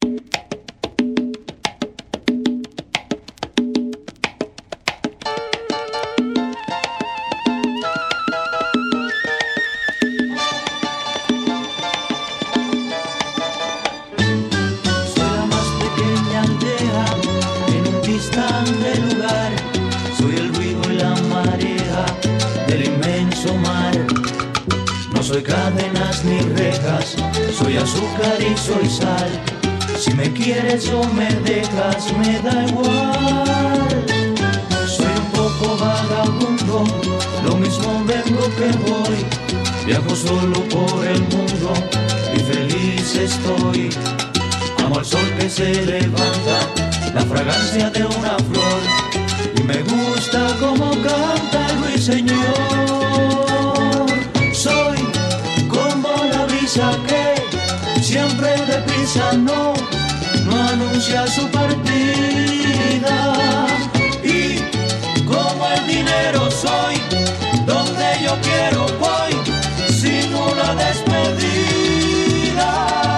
soy cadenas ni rejas, soy azúcar y soy sal. Si me quieres o me dejas, me da igual. Soy un poco vagabundo, lo mismo vengo que voy. Viajo solo por el mundo y feliz estoy. Amo al sol que se levanta, la fragancia de una flor, y me gusta como canta el ruiseñor. Soy como la brisa que siempre deprisa no anuncia su partida. Y como el dinero soy, donde yo quiero voy, sin una despedida.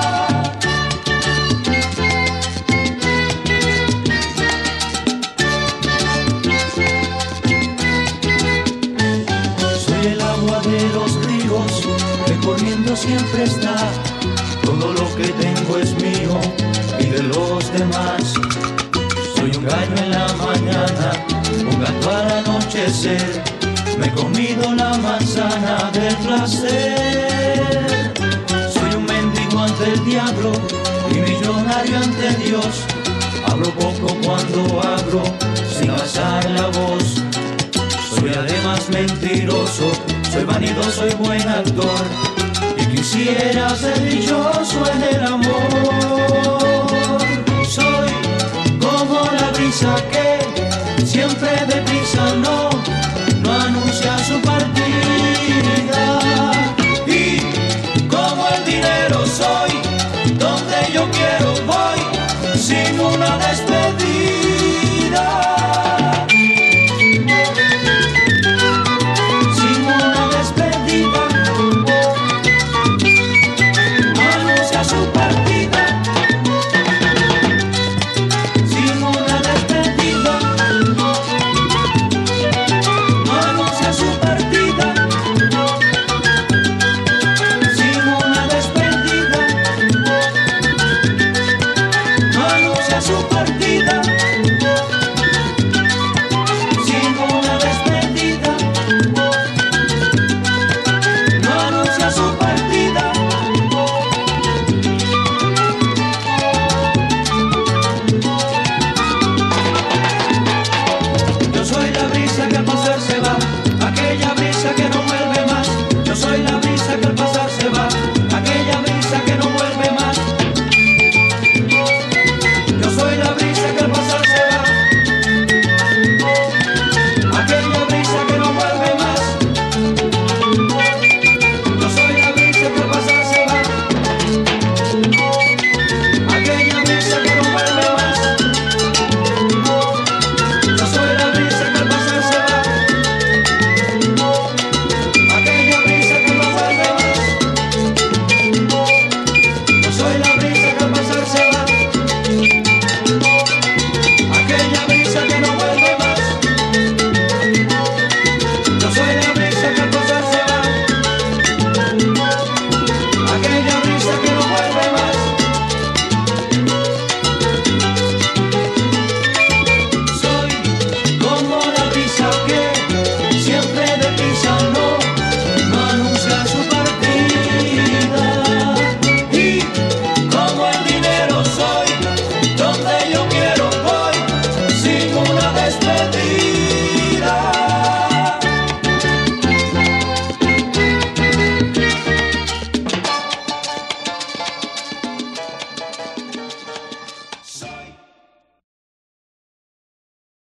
Soy el agua de los ríos, que corriendo siempre está. Todo lo que tengo es mío y de los demás. Soy un gallo en la mañana, un gato al anochecer. Me he comido la manzana del placer. Soy un mendigo ante el diablo y millonario ante Dios. Hablo poco cuando hablo, sin alzar la voz. Soy además mentiroso, soy vanidoso y buen actor. Y quisiera ser dichoso en el amor. Soy como la brisa que siempre deprisa no